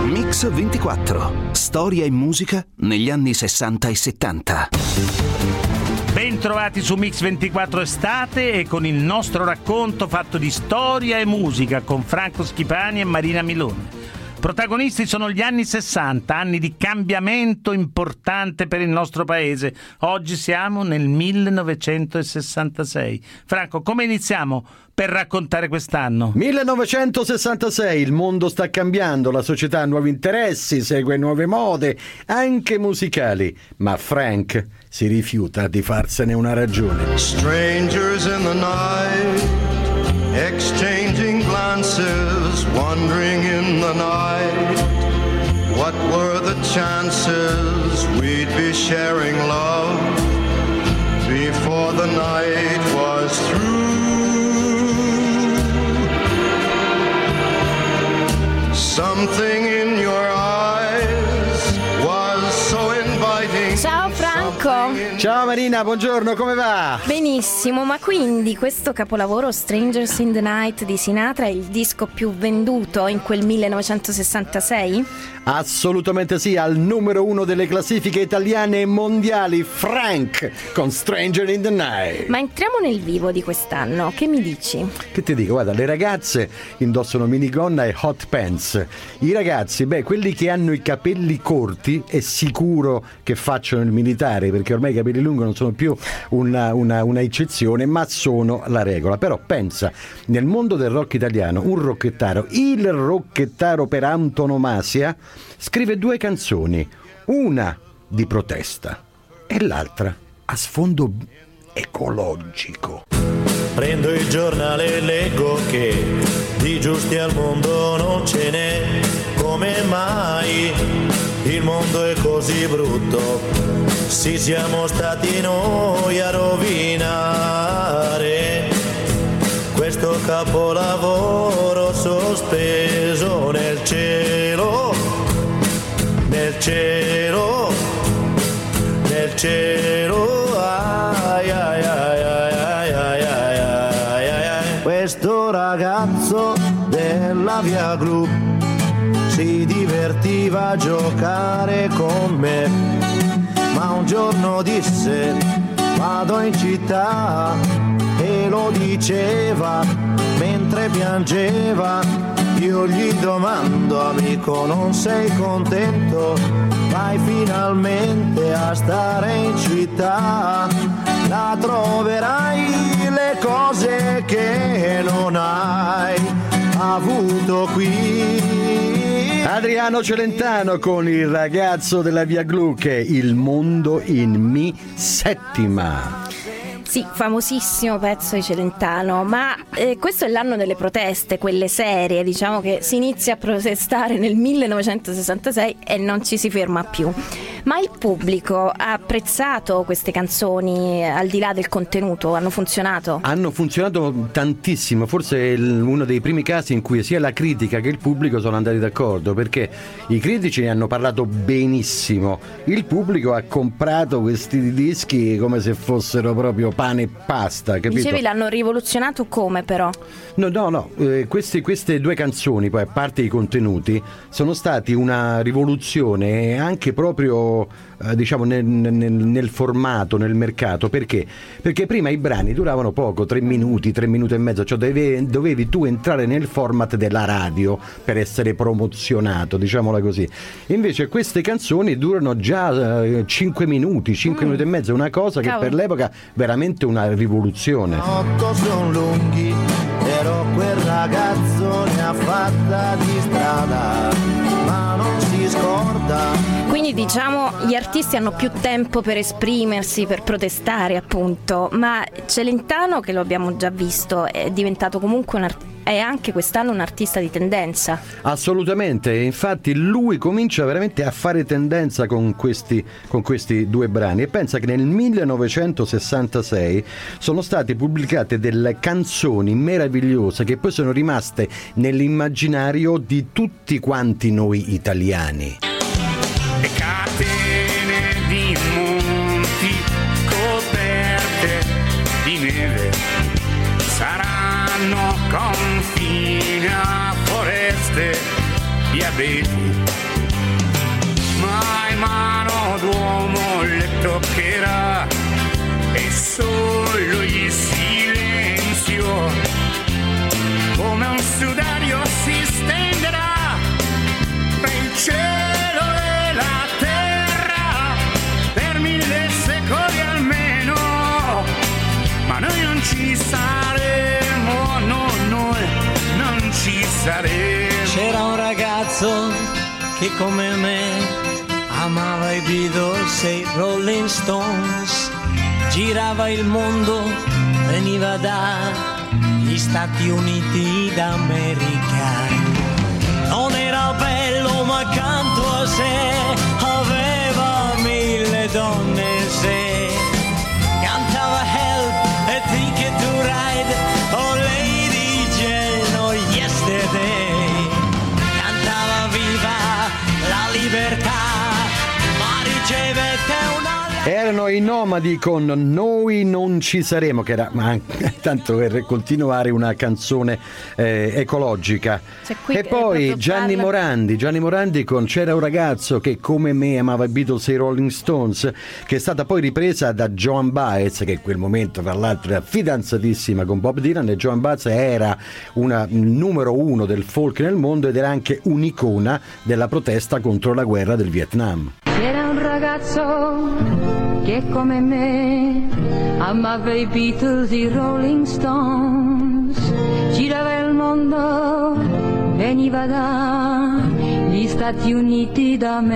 Mix 24. Storia e musica negli anni 60 e 70. Bentrovati su Mix 24 Estate e con il nostro racconto fatto di storia e musica con Franco Schipani e Marina Milone. Protagonisti sono gli anni 60, anni di cambiamento importante per il nostro paese. Oggi siamo nel 1966. Franco, come iniziamo per raccontare quest'anno? 1966, il mondo sta cambiando, la società ha nuovi interessi, segue nuove mode, anche musicali, ma Frank si rifiuta di farsene una ragione. Strangers in the night, exchanging glances, wandering in the night. What were the chances we'd be sharing love before the night was through? Something in your eyes was so inviting. Ciao Franco. Ciao Marina, buongiorno, come va? Benissimo, ma quindi questo capolavoro Strangers in the Night di Sinatra è il disco più venduto in quel 1966? Assolutamente sì, al numero 1 delle classifiche italiane e mondiali, Frank con Stranger in the Night. Ma entriamo nel vivo di quest'anno, che mi dici? Che ti dico, guarda, le ragazze indossano minigonna e hot pants. I ragazzi, quelli che hanno i capelli corti è sicuro che facciano il militare, perché ormai i capelli lunghi non sono più una eccezione, ma sono la regola. Però pensa, nel mondo del rock italiano, un rocchettaro, il rocchettaro per antonomasia, scrive 2 canzoni, una di protesta e l'altra a sfondo ecologico. Prendo il giornale e leggo che di giusti al mondo non ce n'è. Come mai il mondo è così brutto? Sì, siamo stati noi a rovinare questo capolavoro sospeso nel cielo, nel cielo, nel cielo. Ai, ai, ai, ai, ai, ai, ai, ai, ai. Questo ragazzo della Via Gru si divertiva a giocare con me, ma un giorno disse vado in città, e lo diceva mentre piangeva. Io gli domando, amico, non sei contento? Vai finalmente a stare in città, la troverai le cose che non hai avuto qui. Adriano Celentano con il ragazzo della Via Glu, che è Il mondo in mi settima. Sì, famosissimo pezzo di Celentano, ma questo è l'anno delle proteste, quelle serie, diciamo che si inizia a protestare nel 1966 e non ci si ferma più. Ma il pubblico ha apprezzato queste canzoni al di là del contenuto? Hanno funzionato? Hanno funzionato tantissimo, forse è uno dei primi casi in cui sia la critica che il pubblico sono andati d'accordo, perché i critici ne hanno parlato benissimo, il pubblico ha comprato questi dischi come se fossero proprio pane e pasta, capito? Dicevi l'hanno rivoluzionato come però? No, queste 2 canzoni, poi a parte i contenuti, sono stati una rivoluzione anche proprio diciamo nel formato, nel mercato. Perché prima i brani duravano poco, 3 minuti e mezzo, cioè dovevi tu entrare nel format della radio per essere promozionato, diciamola così. Invece queste canzoni durano già 5 minuti e mezzo, una cosa che per l'epoca veramente una rivoluzione. 8 sono lunghi, però quel ragazzo ne ha fatta di strada, ma non si scorda. Quindi diciamo gli artisti hanno più tempo per esprimersi, per protestare appunto, ma Celentano, che lo abbiamo già visto, è diventato comunque è anche quest'anno un artista di tendenza. Assolutamente, infatti lui comincia veramente a fare tendenza con questi 2 brani, e pensa che nel 1966 sono state pubblicate delle canzoni meravigliose che poi sono rimaste nell'immaginario di tutti quanti noi italiani. E catene di monti coperte di neve saranno confine a foreste diabete, mai mano d'uomo le toccherà e solo il silenzio come un sudario si stenderà per il cielo e la terra per 1000 secoli almeno, ma noi non ci saremo, no, noi non ci saremo. C'era un ragazzo che come me amava i Beatles e i Rolling Stones, girava il mondo, veniva dagli Stati Uniti d'America. Non era bello ma accanto a sé aveva 1000 donne se cantava Help e Ticket to Ride, oh Lady Jane, oh Yesterday, cantava viva la libertà, ma ricevette una... Erano i Nomadi con Noi non ci saremo, che era tanto per continuare una canzone ecologica. E poi Gianni Morandi con C'era un ragazzo che come me amava i Beatles e i Rolling Stones, che è stata poi ripresa da Joan Baez, che in quel momento tra l'altro era fidanzatissima con Bob Dylan, e Joan Baez era una numero 1 del folk nel mondo ed era anche un'icona della protesta contro la guerra del Vietnam. C'era un ragazzo che come me amava i Beatles, i Rolling Stones, girava il mondo, veniva dagli Stati Uniti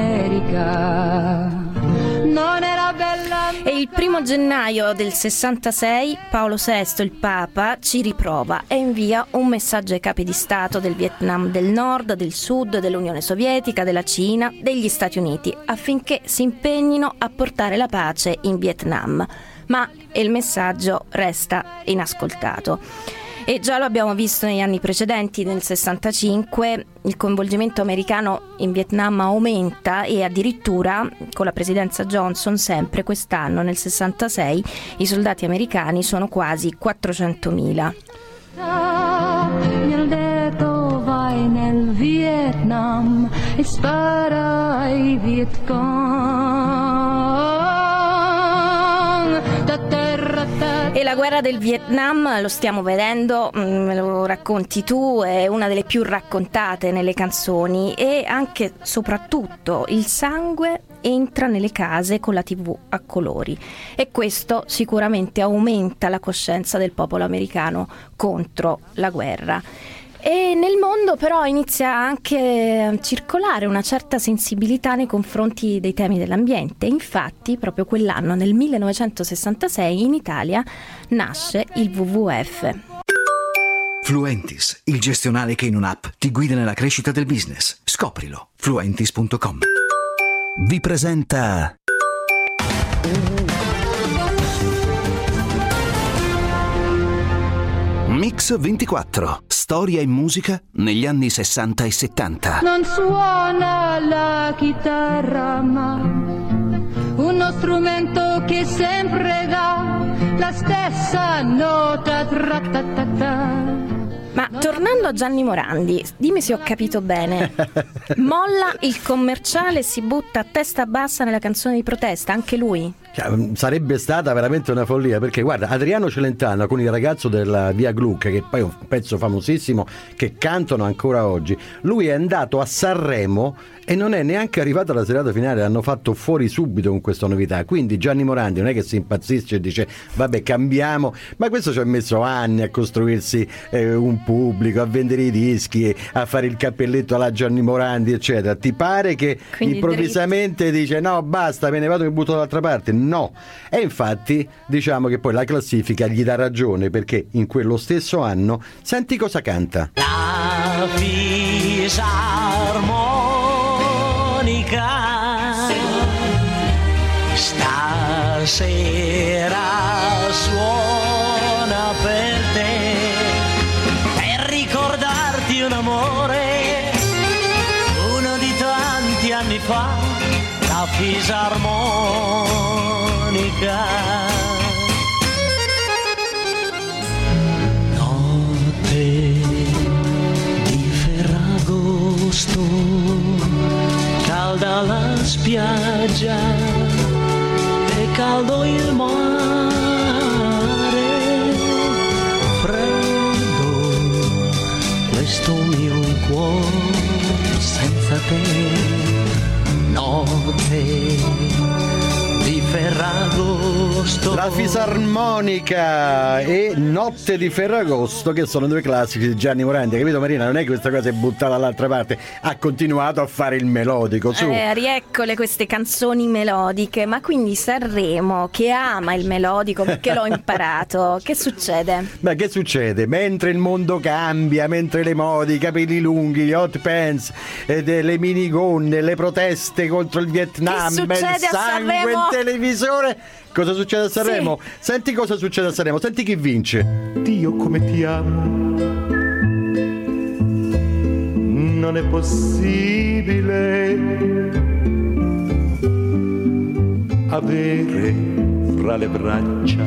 d'America. Non era bella. E il 1 gennaio del 66 Paolo VI, il Papa, ci riprova e invia un messaggio ai capi di Stato del Vietnam del Nord, del Sud, dell'Unione Sovietica, della Cina, degli Stati Uniti, affinché si impegnino a portare la pace in Vietnam. Ma il messaggio resta inascoltato. E già lo abbiamo visto negli anni precedenti, nel 65 il coinvolgimento americano in Vietnam aumenta e addirittura con la presidenza Johnson sempre quest'anno, nel 66, i soldati americani sono quasi 400.000. Mi ha detto vai nel Vietnam e spara ai Viet Cong. E la guerra del Vietnam, lo stiamo vedendo, me lo racconti tu, è una delle più raccontate nelle canzoni, e anche soprattutto il sangue entra nelle case con la TV a colori, e questo sicuramente aumenta la coscienza del popolo americano contro la guerra. E nel mondo però inizia anche a circolare una certa sensibilità nei confronti dei temi dell'ambiente. Infatti proprio quell'anno, nel 1966, in Italia nasce il WWF. Fluentis, il gestionale che in un'app ti guida nella crescita del business. Scoprilo. Fluentis.com. Vi presenta Mix 24. Storia e musica negli anni 60 e 70. Non suona la chitarra ma uno strumento che sempre dà la stessa nota. Ma tornando a Gianni Morandi, dimmi se ho capito bene. Molla il commerciale e si butta a testa bassa nella canzone di protesta, anche lui? Sarebbe stata veramente una follia, perché guarda, Adriano Celentano con il ragazzo della Via Gluck, che poi è un pezzo famosissimo che cantano ancora oggi, lui è andato a Sanremo e non è neanche arrivato alla serata finale, l'hanno fatto fuori subito con questa novità. Quindi Gianni Morandi non è che si impazzisce e dice vabbè cambiamo, ma questo ci ha messo anni a costruirsi un pubblico, a vendere i dischi, a fare il cappelletto alla Gianni Morandi eccetera. Ti pare che quindi improvvisamente dice no basta, me ne vado e mi butto dall'altra parte? No. E infatti diciamo che poi la classifica gli dà ragione, perché in quello stesso anno senti cosa canta. La fisarmonica stasera suona per te, per ricordarti un amore, uno di tanti anni fa, la fisarmonica. Notte di Ferragosto, agosto, calda la spiaggia e caldo il mare, freddo questo mio cuore senza te, notte di Ferragosto. La fisarmonica e Notte di Ferragosto, che sono due classici di Gianni Morandi, capito Marina? Non è che questa cosa è buttata dall'altra parte, ha continuato a fare il melodico, su. Rieccole queste canzoni melodiche, ma quindi Sanremo, che ama il melodico perché l'ho imparato, che succede? Ma che succede? Mentre il mondo cambia, mentre le mode, i capelli lunghi, gli hot pants, le minigonne, le proteste contro il Vietnam, il sangue in televisore, cosa succede a Sanremo? Sì. Senti cosa succede a Sanremo, senti chi vince. Dio come ti amo, non è possibile avere fra le braccia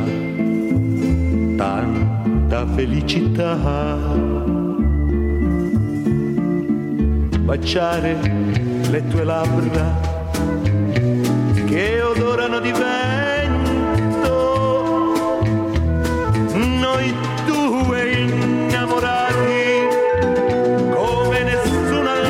tanta felicità, baciare le tue labbra che odorano di vento, noi due innamorati come nessuno al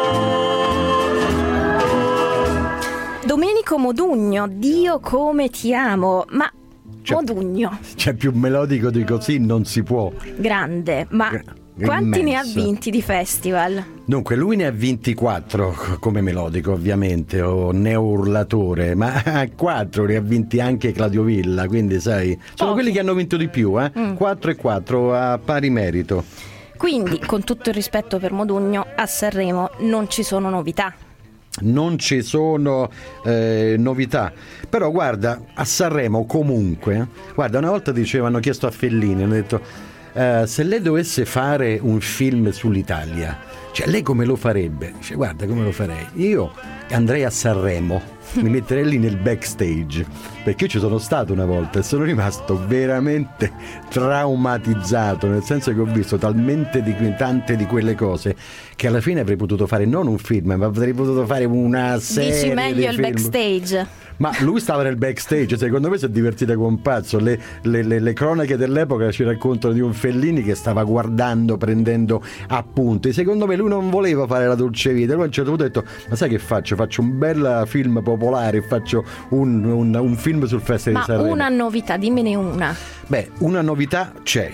mondo. Domenico Modugno, Dio come ti amo, ma Modugno. C'è più melodico di così, non si può. Grande, ma quanti ne ha vinti di festival? Dunque, lui ne ha 24 come melodico, ovviamente, o neourlatore, ma 4 ne ha vinti anche Claudio Villa, quindi sai, sono quelli che hanno vinto di più, 4 e 4 a pari merito. Quindi, con tutto il rispetto per Modugno, a Sanremo non ci sono novità. Non ci sono novità, però guarda, a Sanremo comunque, guarda, una volta hanno chiesto a Fellini, hanno detto se lei dovesse fare un film sull'Italia, cioè lei come lo farebbe? Dice, guarda come lo farei, io andrei a Sanremo, mi metterei lì nel backstage, perché ci sono stato una volta e sono rimasto veramente traumatizzato, nel senso che ho visto talmente tante di quelle cose che alla fine avrei potuto fare non un film, ma avrei potuto fare una serie. Dici meglio il film. Backstage. Ma lui stava nel backstage, secondo me si è divertito come un pazzo. Le cronache dell'epoca ci raccontano di un Fellini che stava guardando, prendendo appunti. Secondo me lui non voleva fare la dolce vita. Lui a un certo punto ha detto, ma sai che faccio? Faccio un bel film popolare, faccio un film sul Festival di Sanremo. Ma una novità, dimmene una. Beh, una novità c'è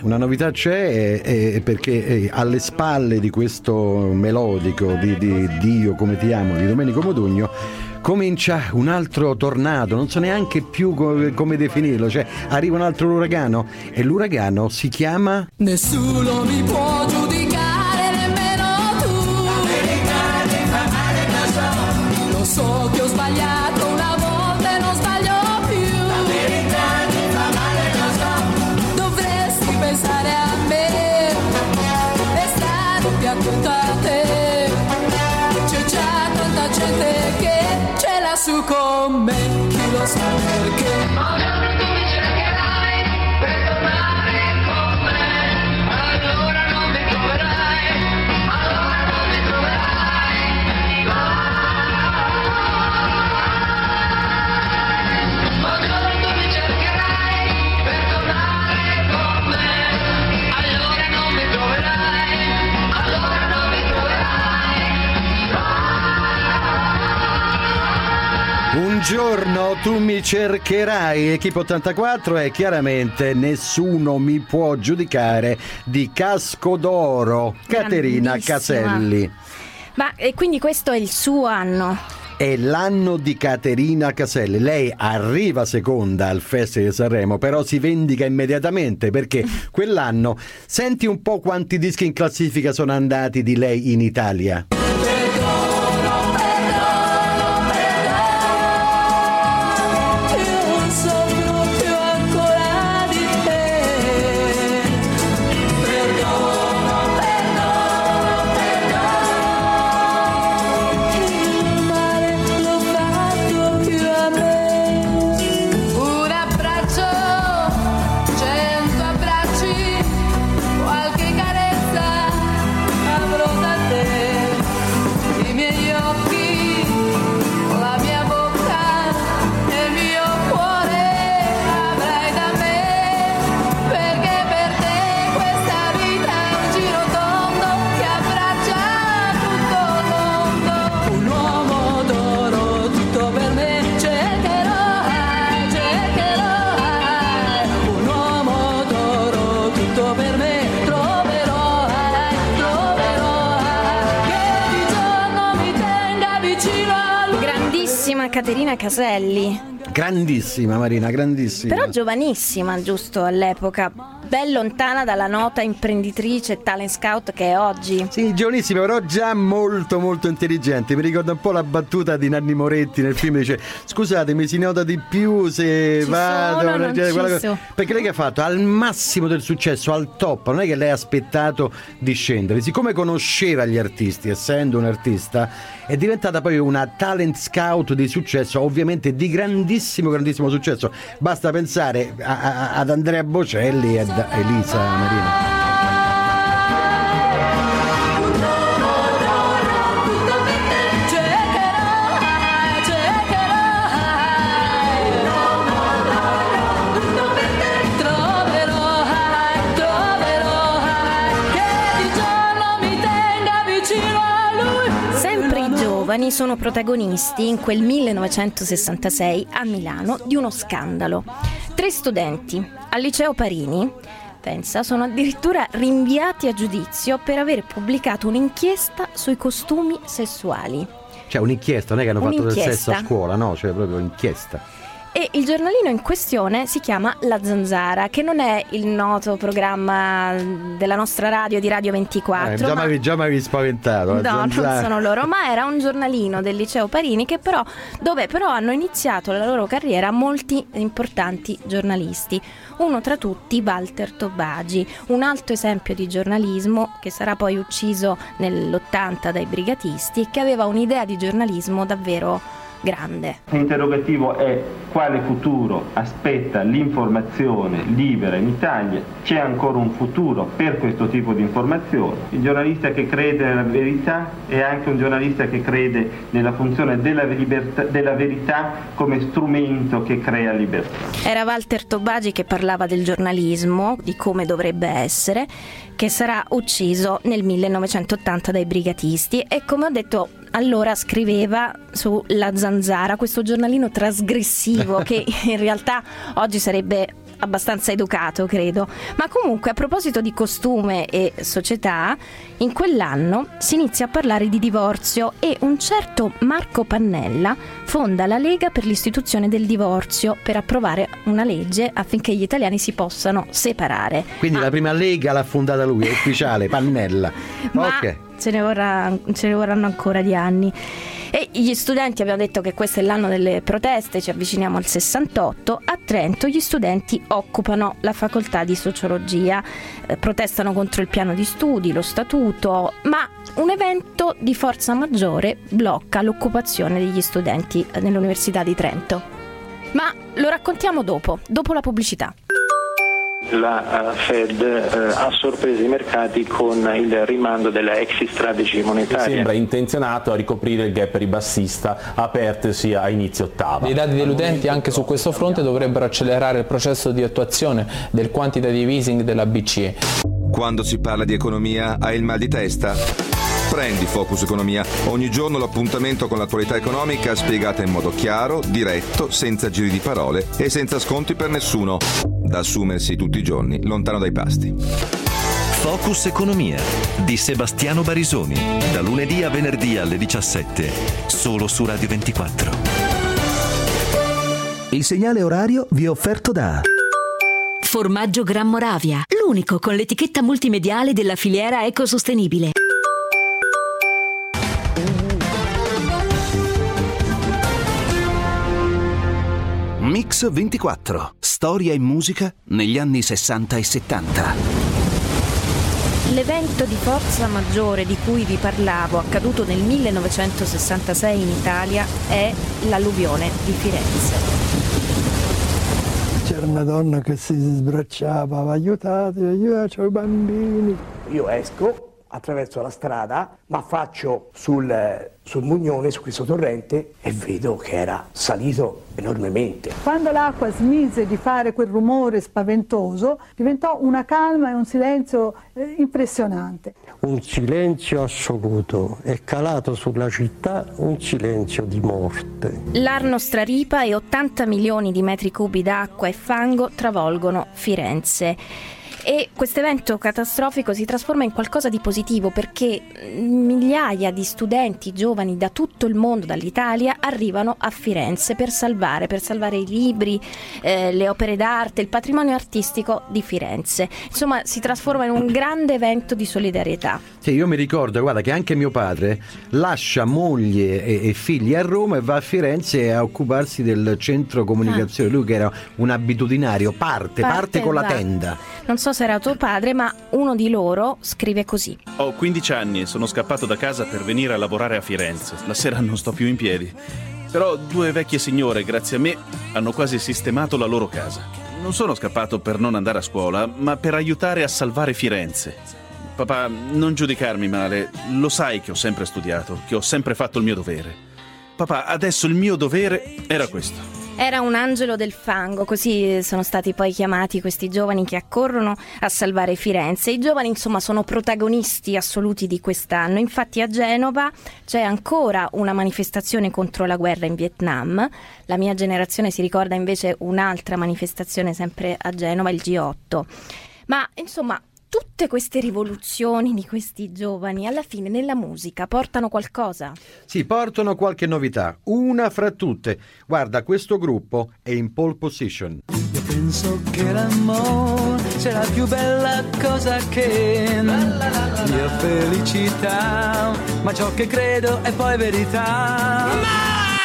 perché alle spalle di questo melodico di Dio come ti amo di Domenico Modugno comincia un altro tornado, non so neanche più come definirlo, cioè arriva un altro uragano e l'uragano si chiama Nessuno mi può giudicare, nemmeno tu. La verità ti fa male, lo so. Lo so che ho sbagliato una volta e non sbaglio più. La verità ti fa male, lo so. Dovresti pensare a me e stare più attento a te. C'è già tanta gente che ce l'ha su con me, chi lo sa perché. Ma tu mi cercherai per tornare con me, allora non mi troverai, allora non mi troverai. Ma tu mi cercherai per tornare con me, allora non mi troverai, allora non mi troverai. Un giorno tu mi cercherai, Equipe 84 e chiaramente Nessuno mi può giudicare di Casco d'Oro, Caterina Caselli. Ma quindi questo è il suo anno? È l'anno di Caterina Caselli. Lei arriva seconda al Festival di Sanremo, però si vendica immediatamente perché quell'anno, senti un po' quanti dischi in classifica sono andati di lei in Italia. bellissima Caterina Caselli. Grandissima Marina, grandissima. Però giovanissima, giusto, all'epoca. Ben lontana dalla nota imprenditrice e talent scout che è oggi. Sì, giovanissima, però già molto molto intelligente. Mi ricorda un po' la battuta di Nanni Moretti nel film, dice: scusatemi, si nota di più se Ci vado sono, non ci cosa. sono. Perché lei che ha fatto al massimo del successo, al top, non è che lei ha aspettato di scendere. Siccome conosceva gli artisti, essendo un artista, è diventata poi una talent scout di successo, ovviamente di grandissimo successo. Basta pensare ad Andrea Bocelli e ad Elisa Marina. Sono protagonisti in quel 1966 a Milano di uno scandalo. 3 studenti al liceo Parini, pensa, sono addirittura rinviati a giudizio per aver pubblicato un'inchiesta sui costumi sessuali. Cioè un'inchiesta, non è che hanno fatto del sesso a scuola, no, cioè proprio inchiesta. E il giornalino in questione si chiama La Zanzara, che non è il noto programma della nostra radio, di Radio 24. Già mi avevi spaventato. No, Zanzara. non sono loro, ma era un giornalino del liceo Parini dove però hanno iniziato la loro carriera molti importanti giornalisti. Uno tra tutti Walter Tobagi, un altro esempio di giornalismo che sarà poi ucciso nell'80 dai brigatisti e che aveva un'idea di giornalismo davvero grande. L'interrogativo è: quale futuro aspetta l'informazione libera in Italia? C'è ancora un futuro per questo tipo di informazione? Il giornalista che crede nella verità è anche un giornalista che crede nella funzione della verità come strumento che crea libertà. Era Walter Tobagi che parlava del giornalismo, di come dovrebbe essere, che sarà ucciso nel 1980 dai brigatisti e, come ho detto, allora scriveva su La Zanzara, questo giornalino trasgressivo che in realtà oggi sarebbe abbastanza educato, credo. Ma comunque, a proposito di costume e società, in quell'anno si inizia a parlare di divorzio e un certo Marco Pannella fonda la Lega per l'istituzione del divorzio, per approvare una legge affinché gli italiani si possano separare. Quindi la prima Lega l'ha fondata lui, è ufficiale, Pannella. Ma ok. ce ne vorranno ancora di anni. E gli studenti, abbiamo detto che questo è l'anno delle proteste, ci avviciniamo al 68. A Trento gli studenti occupano la facoltà di sociologia, protestano contro il piano di studi, lo statuto, ma un evento di forza maggiore blocca l'occupazione degli studenti nell'Università di Trento. Ma lo raccontiamo dopo la pubblicità. La Fed ha sorpreso i mercati con il rimando della exit strategy monetaria. Sembra intenzionato a ricoprire il gap ribassista apertosi a inizio ottava. I dati deludenti anche su questo fronte dovrebbero accelerare il processo di attuazione del quantitative easing della BCE. Quando si parla di economia hai il mal di testa? Prendi Focus Economia, ogni giorno l'appuntamento con l'attualità economica spiegata in modo chiaro, diretto, senza giri di parole e senza sconti per nessuno. Da assumersi tutti i giorni, lontano dai pasti. Focus Economia di Sebastiano Barisoni, da lunedì a venerdì alle 17, solo su Radio 24. Il segnale orario vi è offerto da Formaggio Gran Moravia, l'unico con l'etichetta multimediale della filiera ecosostenibile. Mix 24. Storia e musica negli anni 60 e 70. L'evento di forza maggiore di cui vi parlavo, accaduto nel 1966 in Italia, è l'alluvione di Firenze. C'era una donna che si sbracciava: aiutate, aiutate i bambini. Io esco attraverso la strada, ma faccio sul Mugnone, su questo torrente, e vedo che era salito enormemente. Quando l'acqua smise di fare quel rumore spaventoso, diventò una calma e un silenzio impressionante. Un silenzio assoluto, è calato sulla città un silenzio di morte. L'Arno straripa e 80 milioni di metri cubi d'acqua e fango travolgono Firenze. E questo evento catastrofico si trasforma in qualcosa di positivo, perché migliaia di studenti giovani da tutto il mondo, dall'Italia, arrivano a Firenze per salvare i libri, le opere d'arte, il patrimonio artistico di Firenze. Insomma, si trasforma in un grande evento di solidarietà. Sì, io mi ricordo, guarda, che anche mio padre lascia moglie e figli a Roma e va a Firenze a occuparsi del centro comunicazione. Lui che era un abitudinario parte con la tenda. Non so se era tuo padre, ma uno di loro scrive così: ho 15 anni e sono scappato da casa per venire a lavorare a Firenze. La sera non sto più in piedi. Però 2 vecchie signore, grazie a me, hanno quasi sistemato la loro casa. Non sono scappato per non andare a scuola, ma per aiutare a salvare Firenze. Papà, non giudicarmi male, lo sai che ho sempre studiato, che ho sempre fatto il mio dovere. Papà, adesso il mio dovere era questo. Era un angelo del fango, così sono stati poi chiamati questi giovani che accorrono a salvare Firenze. I giovani, insomma, sono protagonisti assoluti di quest'anno. Infatti a Genova c'è ancora una manifestazione contro la guerra in Vietnam. La mia generazione si ricorda invece un'altra manifestazione sempre a Genova, il G8. Ma insomma, tutte queste rivoluzioni di questi giovani alla fine nella musica portano qualcosa? Sì, portano qualche novità. Una fra tutte. Guarda, questo gruppo è in pole position. Io penso che l'amore sia la più bella cosa che mia felicità, ma ciò che credo è poi verità.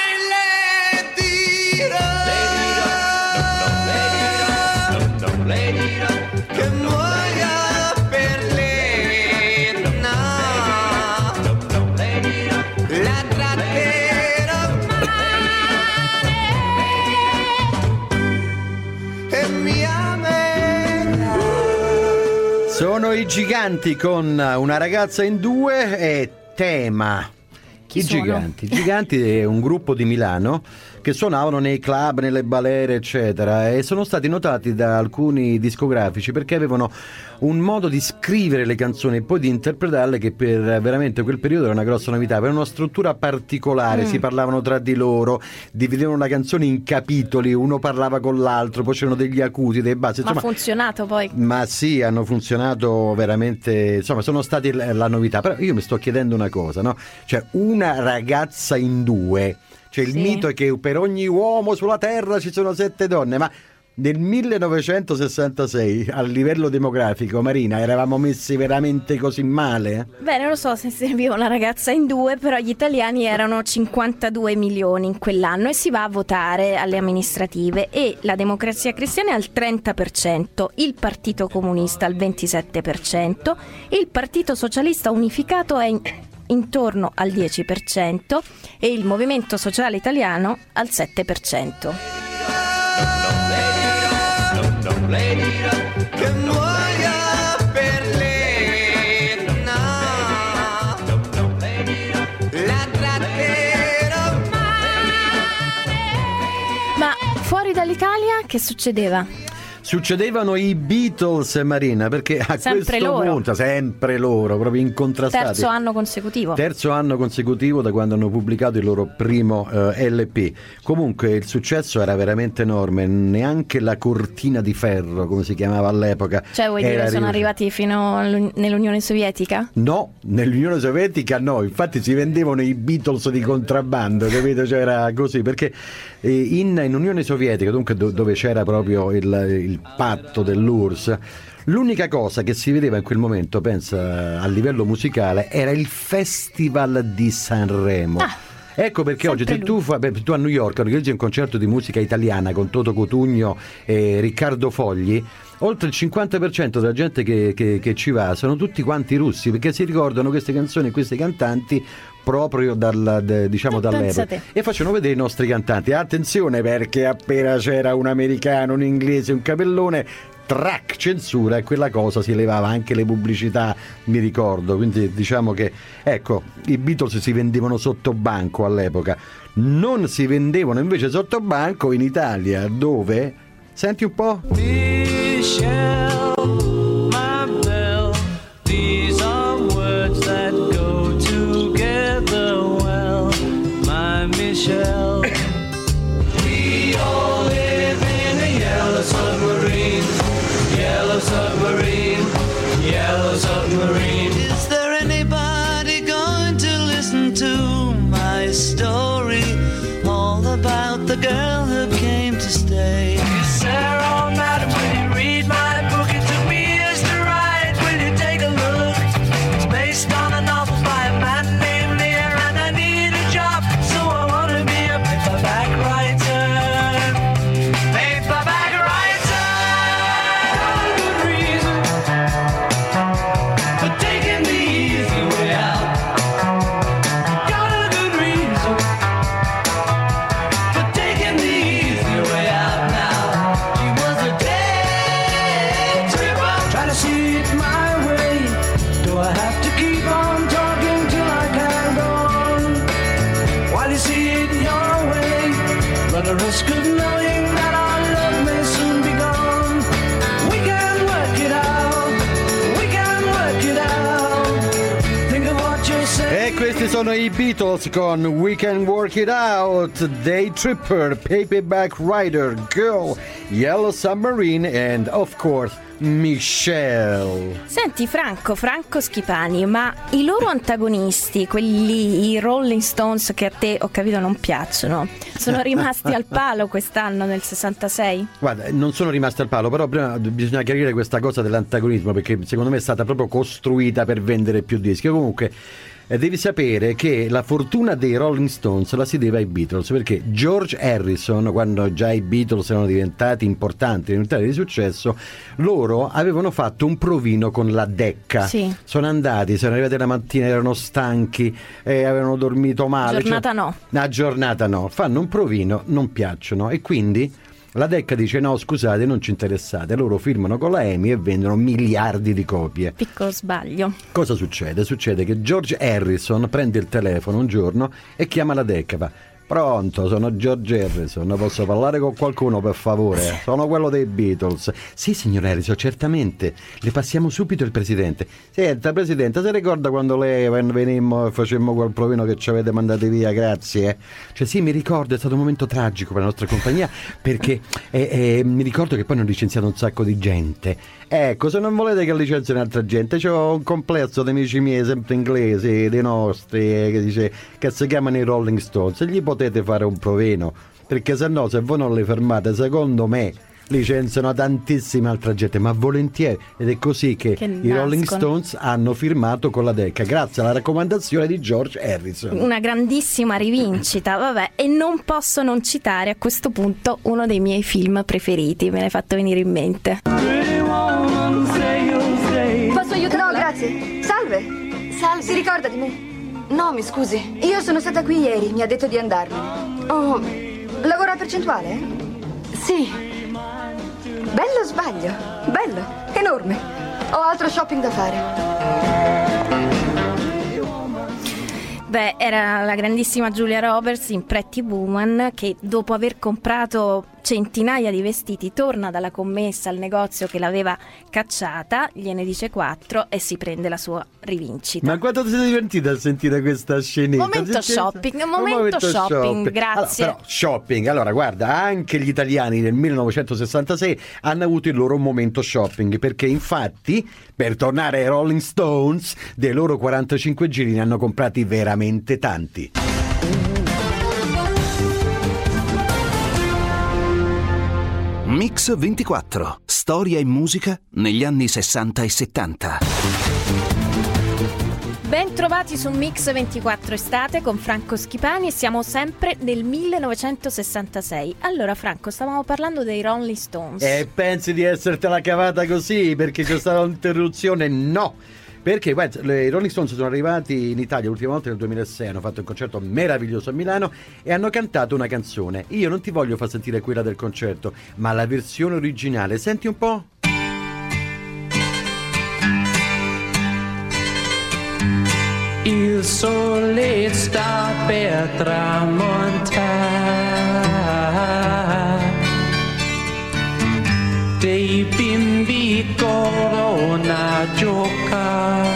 Sono i Giganti con Una ragazza in due e Tema. I Giganti è un gruppo di Milano che suonavano nei club, nelle balere, eccetera, e sono stati notati da alcuni discografici perché avevano un modo di scrivere le canzoni e poi di interpretarle che per veramente quel periodo era una grossa novità. Per una struttura particolare, si parlavano tra di loro, dividevano la canzone in capitoli, uno parlava con l'altro, poi c'erano degli acuti, dei bassi. Ma ha funzionato poi? Ma sì, hanno funzionato veramente, insomma, sono stati la novità. Però io mi sto chiedendo una cosa, no? Cioè, una ragazza in due. Cioè il mito è che per ogni uomo sulla terra ci sono 7 donne, ma nel 1966 a livello demografico, Marina, eravamo messi veramente così male? Beh, non lo so se serviva una ragazza in due, però gli italiani erano 52 milioni in quell'anno e si va a votare alle amministrative e la Democrazia Cristiana è al 30%, il Partito Comunista al 27%, il Partito Socialista Unificato è intorno al 10% e il Movimento Sociale Italiano al 7%. Ma fuori dall'Italia che succedeva? Succedevano i Beatles, Marina, perché a sempre questo loro. punto, sempre loro, proprio incontrastati. Terzo anno consecutivo da quando hanno pubblicato il loro primo LP. Comunque il successo era veramente enorme, neanche la cortina di ferro, come si chiamava all'epoca. Cioè vuoi dire sono arrivati fino nell'Unione Sovietica? No, nell'Unione Sovietica no, infatti si vendevano i Beatles di contrabbando, capito? Cioè era così, perché in Unione Sovietica, dunque dove c'era proprio il patto dell'URSS, l'unica cosa che si vedeva in quel momento, pensa, a livello musicale, era il Festival di Sanremo. Ecco perché oggi se tu a New York organizzi un concerto di musica italiana con Toto Cutugno e Riccardo Fogli, oltre il 50% della gente che ci va sono tutti quanti russi, perché si ricordano queste canzoni e questi cantanti proprio dall'epoca e facevano vedere i nostri cantanti. Attenzione, perché appena c'era un americano, un inglese, un capellone, track, censura, e quella cosa si levava anche le pubblicità, mi ricordo. Quindi diciamo che, ecco, i Beatles si vendevano sotto banco all'epoca, non si vendevano invece sotto banco in Italia, dove, senti un po', Michelle, my belle, these are words that go together well, my Michelle. We all live in a yellow submarine, yellow submarine. the girl who came to stay. You said, oh madam, will you read my book? It took me years to write. Will you take a look? It's based on a novel by a man named Lear, and I need a job, so I want to be a paperback writer. Paperback writer. Got a good reason for taking the easy way out. Got a good reason for taking the easy way out now. She was a day tripper, trying to see it my way. Do I have to keep on talking till I can go on? While you see it your way, run the risk of knowing that our love may soon be gone. We can work it out, we can work it out. Think of what you're saying. E questi sono i Beatles con We Can Work It Out, Day Tripper, Paperback Writer, Girl, Yellow Submarine and of course Michelle. Senti Franco Schipani, ma i loro antagonisti, quelli, i Rolling Stones, che a te ho capito non piacciono, sono rimasti al palo quest'anno nel 66? Guarda, non sono rimasti al palo, però prima bisogna chiarire questa cosa dell'antagonismo, perché secondo me è stata proprio costruita per vendere più dischi. Comunque devi sapere che la fortuna dei Rolling Stones la si deve ai Beatles, perché George Harrison, quando già i Beatles erano diventati importanti, diventati di successo, loro avevano fatto un provino con la Decca. Sì. Sono arrivati la mattina, erano stanchi, avevano dormito male. Giornata no. Fanno un provino, non piacciono, e quindi la Decca dice no, scusate, non ci interessate. Loro firmano con la EMI e vendono miliardi di copie. Piccolo sbaglio. Cosa succede? Succede che George Harrison prende il telefono un giorno e chiama la Decca. Fa: pronto, sono George Harrison, posso parlare con qualcuno per favore? Sono quello dei Beatles. Sì, signor Harrison, certamente, le passiamo subito il presidente. Senta, presidente, si ricorda quando lei venimmo e facemmo quel provino che ci avete mandati via? Grazie. Cioè sì, mi ricordo, è stato un momento tragico per la nostra compagnia, perché mi ricordo che poi hanno licenziato un sacco di gente. Ecco, se non volete che licenziano altra gente, c'ho un complesso di amici miei, sempre inglesi, dei nostri, che si chiamano i Rolling Stones, e gli potete fare un provino, perché se no, se voi non li fermate, secondo me licenziano tantissima altra gente, ma volentieri. Ed è così che i Rolling Stones hanno firmato con la Decca, grazie alla raccomandazione di George Harrison. Una grandissima rivincita, vabbè. E non posso non citare a questo punto uno dei miei film preferiti, me l'hai fatto venire in mente. Posso aiutarla? No, grazie. Salve. Si ricorda di me? No, mi scusi. Io sono stata qui ieri, mi ha detto di andarmene. Oh, lavora a percentuale? Sì. Bello sbaglio. Bello. Enorme. Ho altro shopping da fare. Beh, era la grandissima Julia Roberts in Pretty Woman, che dopo aver comprato centinaia di vestiti torna dalla commessa al negozio che l'aveva cacciata, gliene dice 4 e si prende la sua rivincita. Ma quanto ti sei divertita a sentire questa scenetta? Momento shopping, grazie. Allora, però shopping, allora guarda, anche gli italiani nel 1966 hanno avuto il loro momento shopping, perché infatti, per tornare ai Rolling Stones, dei loro 45 giri ne hanno comprati veramente tanti. Mix 24. Storia e musica negli anni 60 e 70. Ben trovati su Mix 24 Estate con Franco Schipani, e siamo sempre nel 1966. Allora Franco, stavamo parlando dei Rolling Stones. E pensi di essertela cavata così perché c'è stata un'interruzione? No! Perché guarda, i Rolling Stones sono arrivati in Italia l'ultima volta nel 2006, hanno fatto un concerto meraviglioso a Milano e hanno cantato una canzone. Io non ti voglio far sentire quella del concerto, ma la versione originale. Senti un po'. Il sole sta per tramontare, dei bimbi corrono a giocare.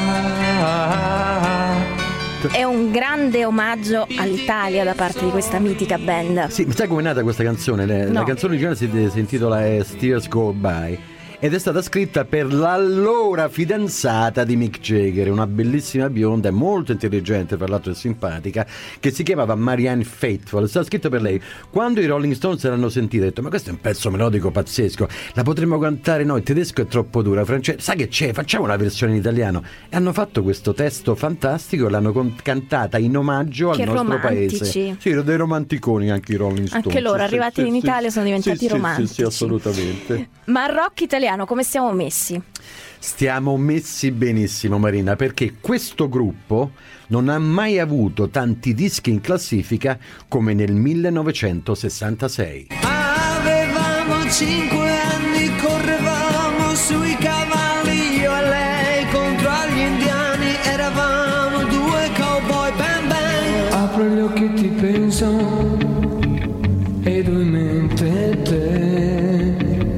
È un grande omaggio all'Italia da parte di questa mitica band. Sì, ma sai com'è nata questa canzone? La canzone originale si intitola As Tears Go By. ed è stata scritta per l'allora fidanzata di Mick Jagger, una bellissima bionda, molto intelligente, tra l'altro e simpatica, che si chiamava Marianne Faithfull. È stata scritta per lei. Quando i Rolling Stones l'hanno sentita, ho detto: ma questo è un pezzo melodico pazzesco, la potremmo cantare noi, il tedesco è troppo dura, francese, sai che c'è, facciamo una versione in italiano. E hanno fatto questo testo fantastico e l'hanno cantata in omaggio al nostro paese. Sì, dei romanticoni anche i Rolling Stones. Anche loro, arrivati in Italia, sono diventati romantici. Sì, assolutamente. Ma il rock italiano come stiamo messi? Stiamo messi benissimo, Marina, perché questo gruppo non ha mai avuto tanti dischi in classifica come nel 1966. Avevamo 5 anni, correvamo sui cavalli, io e lei contro gli indiani, eravamo 2 cowboy, bang bang. Apro gli occhi e ti penso, ed ho in mente te,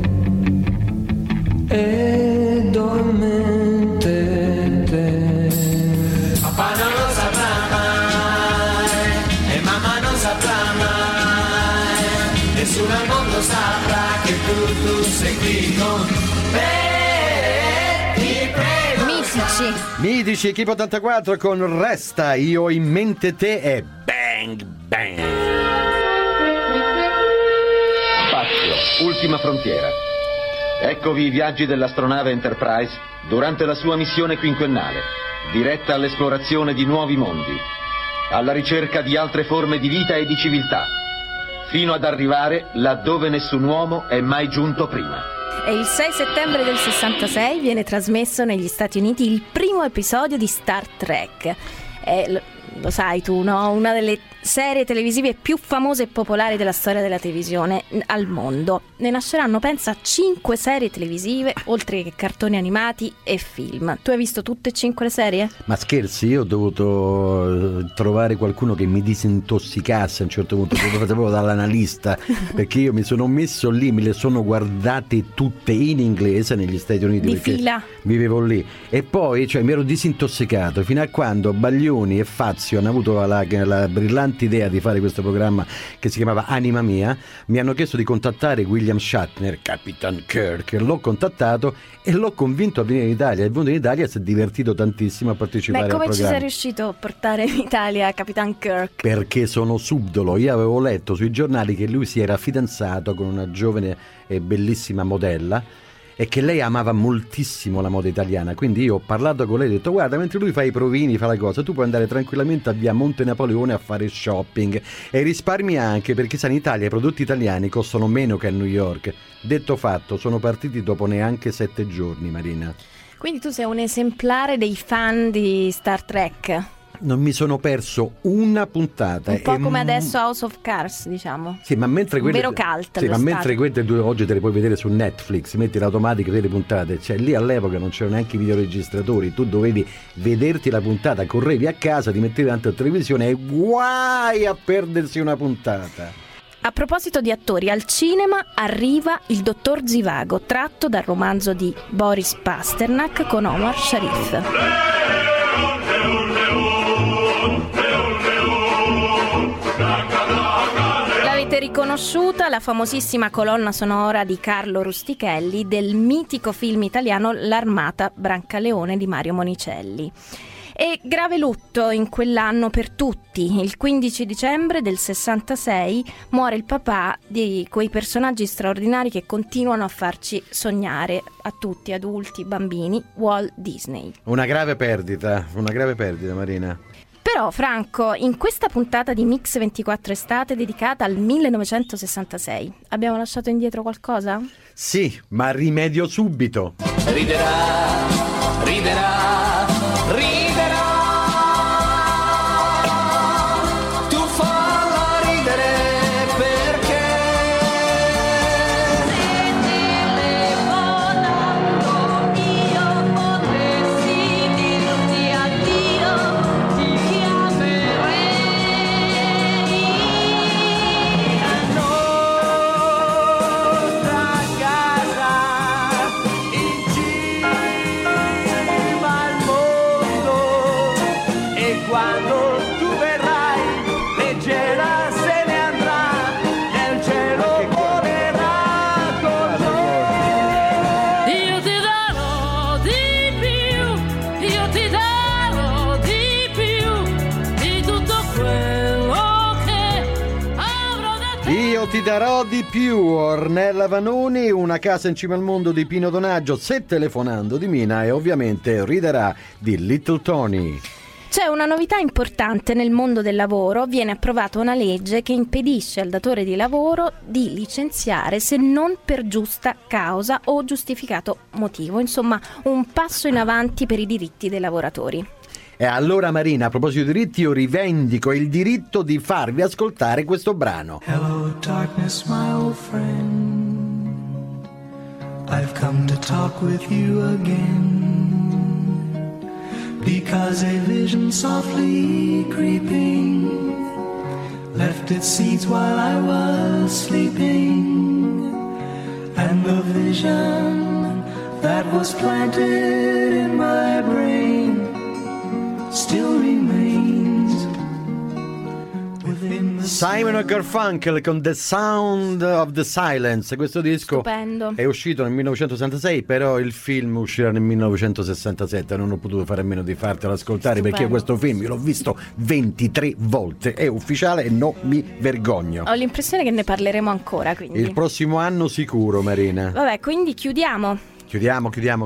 ed ho in mente te. Papà non lo saprà mai, e mamma non saprà mai, nessuno al mondo saprà che tu sei qui con me, ti prego. Mitici, Equipe 84 con Resta, io ho in mente te e bang bang. Spazio, ultima frontiera. Eccovi i viaggi dell'astronave Enterprise durante la sua missione quinquennale, diretta all'esplorazione di nuovi mondi, alla ricerca di altre forme di vita e di civiltà, fino ad arrivare laddove nessun uomo è mai giunto prima. E il 6 settembre del 66 viene trasmesso negli Stati Uniti il primo episodio di Star Trek. Lo sai tu, no? Una delle serie televisive più famose e popolari della storia della televisione al mondo. Ne nasceranno, pensa, 5 serie televisive, oltre che cartoni animati e film. Tu hai visto tutte e 5 le serie? Ma scherzi, io ho dovuto trovare qualcuno che mi disintossicasse a un certo punto, proprio dall'analista, perché io mi sono messo lì, me le sono guardate tutte in inglese negli Stati Uniti, di perché fila vivevo lì, e poi mi ero disintossicato fino a quando Baglioni e Fazio hanno avuto la brillante idea di fare questo programma che si chiamava Anima Mia. Mi hanno chiesto di contattare William Shatner, Capitan Kirk, l'ho contattato e l'ho convinto a venire in Italia. È venuto in Italia e si è divertito tantissimo a partecipare al programma. Come ci sei riuscito a portare in Italia Capitan Kirk? Perché sono subdolo. Io avevo letto sui giornali che lui si era fidanzato con una giovane e bellissima modella e che lei amava moltissimo la moda italiana, quindi io ho parlato con lei e ho detto: guarda, mentre lui fa i provini, fa la cosa, tu puoi andare tranquillamente a via Monte Napoleone a fare shopping e risparmi anche, perché sai, in Italia i prodotti italiani costano meno che a New York. Detto fatto, sono partiti dopo neanche 7 giorni, Marina. Quindi tu sei un esemplare dei fan di Star Trek? Non mi sono perso una puntata. Un po' come adesso House of Cards, diciamo. Sì, ma mentre quelle, un vero cult. Sì, ma mentre quelle tu oggi te le puoi vedere su Netflix, metti l'automatica e vedi le puntate. Cioè lì all'epoca non c'erano neanche i videoregistratori, tu dovevi vederti la puntata, correvi a casa, ti mettevi davanti alla televisione e guai a perdersi una puntata. A proposito di attori, al cinema arriva Il dottor Zivago, tratto dal romanzo di Boris Pasternak con Omar Sharif. L'avete riconosciuta, la famosissima colonna sonora di Carlo Rustichelli del mitico film italiano L'Armata Brancaleone di Mario Monicelli. E grave lutto in quell'anno per tutti. Il 15 dicembre del 66 muore il papà di quei personaggi straordinari che continuano a farci sognare a tutti, adulti, bambini, Walt Disney. Una grave perdita, Marina. Però Franco, in questa puntata di Mix 24 Estate dedicata al 1966, abbiamo lasciato indietro qualcosa? Sì, ma rimedio subito. Riderà, riderà, riderà. Tu falla ridere perché se telefonando io potessi dirti addio, ti chiamerei la nostra casa in cima al mondo. Io ti darò di più, Ornella Vanoni, Una casa in cima al mondo di Pino Donaggio, Se telefonando di Mina, e ovviamente Riderà di Little Tony. C'è una novità importante nel mondo del lavoro: viene approvata una legge che impedisce al datore di lavoro di licenziare se non per giusta causa o giustificato motivo. Insomma, un passo in avanti per i diritti dei lavoratori. E allora, Marina, a proposito di diritti, io rivendico il diritto di farvi ascoltare questo brano. Hello darkness, my old friend, I've come to talk with you again, because a vision softly creeping left its seeds while I was sleeping, and the vision that was planted in my brain still remains within the Simon & Garfunkel con The Sound of the Silence. Questo disco Stupendo. è uscito nel 1966, però il film uscirà nel 1967. Non ho potuto fare a meno di fartelo ascoltare. Stupendo. Perché io questo film io l'ho visto 23 volte, è ufficiale e non mi vergogno. Ho l'impressione che ne parleremo ancora, quindi. Il prossimo anno sicuro, Marina. Vabbè, quindi chiudiamo. Chiudiamo.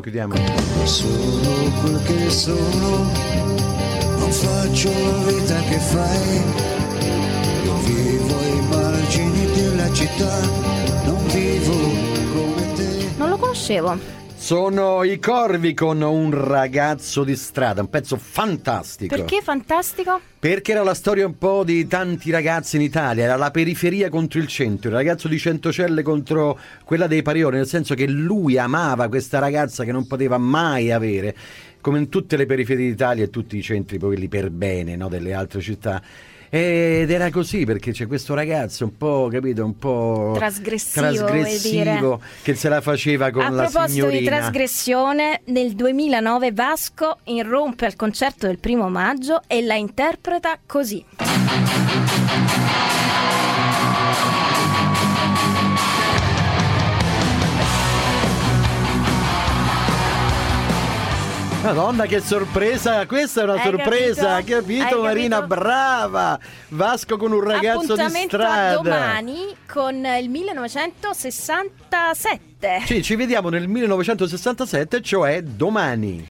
Sono quel che sono, non faccio la vita che fai, non vivo ai margini della città, non vivo come te. Non lo conoscevo. Sono i Corvi con Un ragazzo di strada, un pezzo fantastico. Perché fantastico? Perché era la storia un po' di tanti ragazzi in Italia, era la periferia contro il centro, il ragazzo di Centocelle contro quella dei Parioli, nel senso che lui amava questa ragazza che non poteva mai avere, come in tutte le periferie d'Italia e tutti i centri, poi quelli per bene, no, delle altre città. Ed era così, perché c'è questo ragazzo un po', capito, un po' trasgressivo che se la faceva con la signorina. A proposito di trasgressione, nel 2009 Vasco irrompe al concerto del 1° maggio e la interpreta così. Madonna, che sorpresa! Questa è una sorpresa, capito Marina? Capito? Brava! Vasco con Un ragazzo di strada. A domani con il 1967. Sì, ci vediamo nel 1967, cioè domani.